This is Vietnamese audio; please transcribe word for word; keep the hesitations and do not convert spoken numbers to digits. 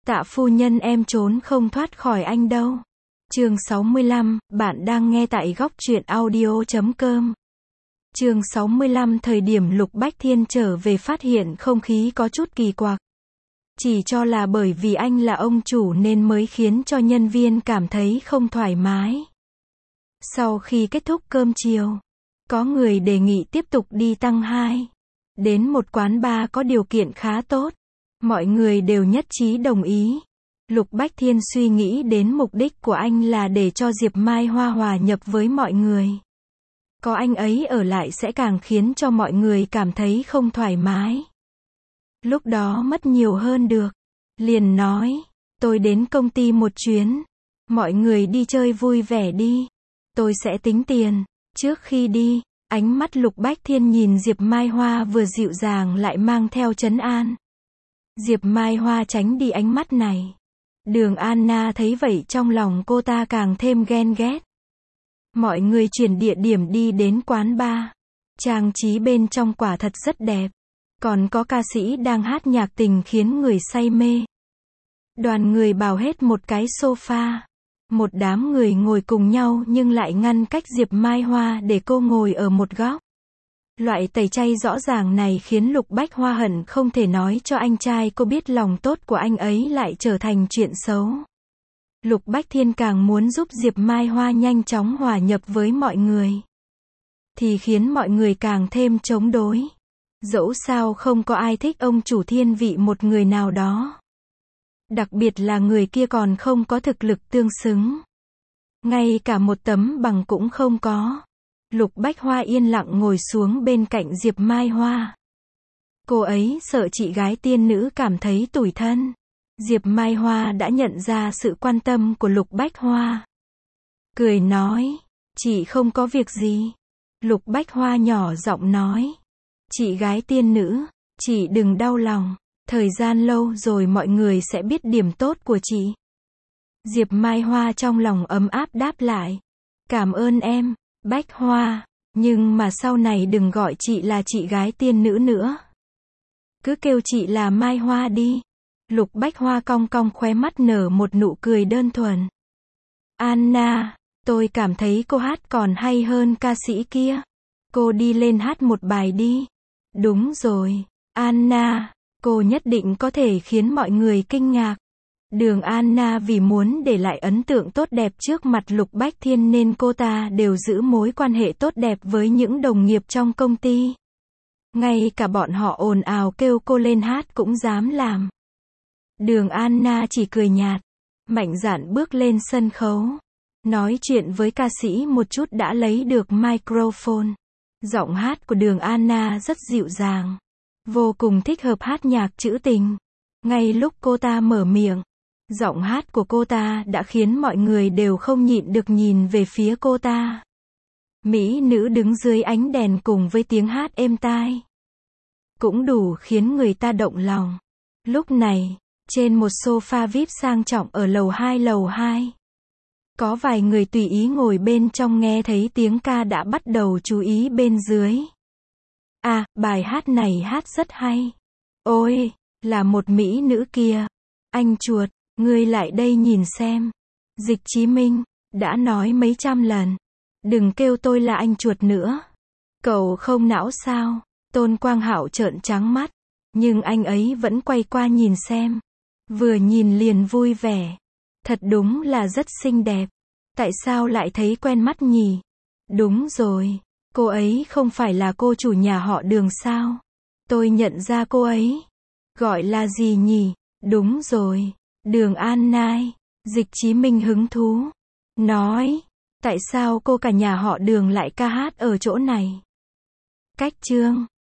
Tạ phu nhân em trốn không thoát khỏi anh đâu. Chương sáu mươi lăm, bạn đang nghe tại góc truyện audio chấm com. Chương sáu mươi lăm, thời điểm Lục Bách Thiên trở về phát hiện không khí có chút kỳ quặc. Chỉ cho là bởi vì anh là ông chủ nên mới khiến cho nhân viên cảm thấy không thoải mái. Sau khi kết thúc cơm chiều, có người đề nghị tiếp tục đi tăng hai. Đến một quán bar có điều kiện khá tốt. Mọi người đều nhất trí đồng ý. Lục Bách Thiên suy nghĩ đến mục đích của anh là để cho Diệp Mai Hoa hòa nhập với mọi người. Có anh ấy ở lại sẽ càng khiến cho mọi người cảm thấy không thoải mái. Lúc đó mất nhiều hơn được. Liền nói, tôi đến công ty một chuyến. Mọi người đi chơi vui vẻ đi. Tôi sẽ tính tiền. Trước khi đi, ánh mắt Lục Bách Thiên nhìn Diệp Mai Hoa vừa dịu dàng lại mang theo trấn an. Diệp Mai Hoa tránh đi ánh mắt này. Đường Anna thấy vậy trong lòng cô ta càng thêm ghen ghét. Mọi người chuyển địa điểm đi đến quán bar. Trang trí bên trong quả thật rất đẹp. Còn có ca sĩ đang hát nhạc tình khiến người say mê. Đoàn người bảo hết một cái sofa. Một đám người ngồi cùng nhau nhưng lại ngăn cách Diệp Mai Hoa để cô ngồi ở một góc. Loại tẩy chay rõ ràng này khiến Lục Bách Hoa hận không thể nói cho anh trai cô biết lòng tốt của anh ấy lại trở thành chuyện xấu. Lục Bách Thiên càng muốn giúp Diệp Mai Hoa nhanh chóng hòa nhập với mọi người. Thì khiến mọi người càng thêm chống đối. Dẫu sao không có ai thích ông chủ thiên vị một người nào đó. Đặc biệt là người kia còn không có thực lực tương xứng. Ngay cả một tấm bằng cũng không có. Lục Bách Hoa yên lặng ngồi xuống bên cạnh Diệp Mai Hoa. Cô ấy sợ chị gái tiên nữ cảm thấy tủi thân. Diệp Mai Hoa đã nhận ra sự quan tâm của Lục Bách Hoa. Cười nói, chị không có việc gì. Lục Bách Hoa nhỏ giọng nói, chị gái tiên nữ, chị đừng đau lòng. Thời gian lâu rồi mọi người sẽ biết điểm tốt của chị. Diệp Mai Hoa trong lòng ấm áp đáp lại. Cảm ơn em, Bách Hoa, nhưng mà sau này đừng gọi chị là chị gái tiên nữ nữa. Cứ kêu chị là Mai Hoa đi. Lục Bách Hoa cong cong khóe mắt nở một nụ cười đơn thuần. Anna, tôi cảm thấy cô hát còn hay hơn ca sĩ kia. Cô đi lên hát một bài đi. Đúng rồi, Anna, cô nhất định có thể khiến mọi người kinh ngạc. Đường Anna vì muốn để lại ấn tượng tốt đẹp trước mặt Lục Bách Thiên nên cô ta đều giữ mối quan hệ tốt đẹp với những đồng nghiệp trong công ty. Ngay cả bọn họ ồn ào kêu cô lên hát cũng dám làm. Đường Anna chỉ cười nhạt, mạnh dạn bước lên sân khấu. Nói chuyện với ca sĩ một chút đã lấy được microphone. Giọng hát của Đường Anna rất dịu dàng. Vô cùng thích hợp hát nhạc trữ tình. Ngay lúc cô ta mở miệng, giọng hát của cô ta đã khiến mọi người đều không nhịn được nhìn về phía cô ta. Mỹ nữ đứng dưới ánh đèn cùng với tiếng hát êm tai. Cũng đủ khiến người ta động lòng. Lúc này, trên một sofa vi ai pi sang trọng ở lầu hai lầu hai. Có vài người tùy ý ngồi bên trong nghe thấy tiếng ca đã bắt đầu chú ý bên dưới. À, bài hát này hát rất hay. Ôi, là một mỹ nữ kia. Anh chuột, ngươi lại đây nhìn xem. Dịch Chí Minh, đã nói mấy trăm lần. Đừng kêu tôi là anh chuột nữa. Cậu không não sao? Tôn Quang Hạo trợn trắng mắt. Nhưng anh ấy vẫn quay qua nhìn xem. Vừa nhìn liền vui vẻ. Thật đúng là rất xinh đẹp. Tại sao lại thấy quen mắt nhỉ? Đúng rồi. Cô ấy không phải là cô chủ nhà họ Đường sao? Tôi nhận ra cô ấy. Gọi là gì nhỉ? Đúng rồi. Đường An Nai. Dịch Chí Minh hứng thú. Nói. Tại sao cô cả nhà họ Đường lại ca hát ở chỗ này? Cách chương.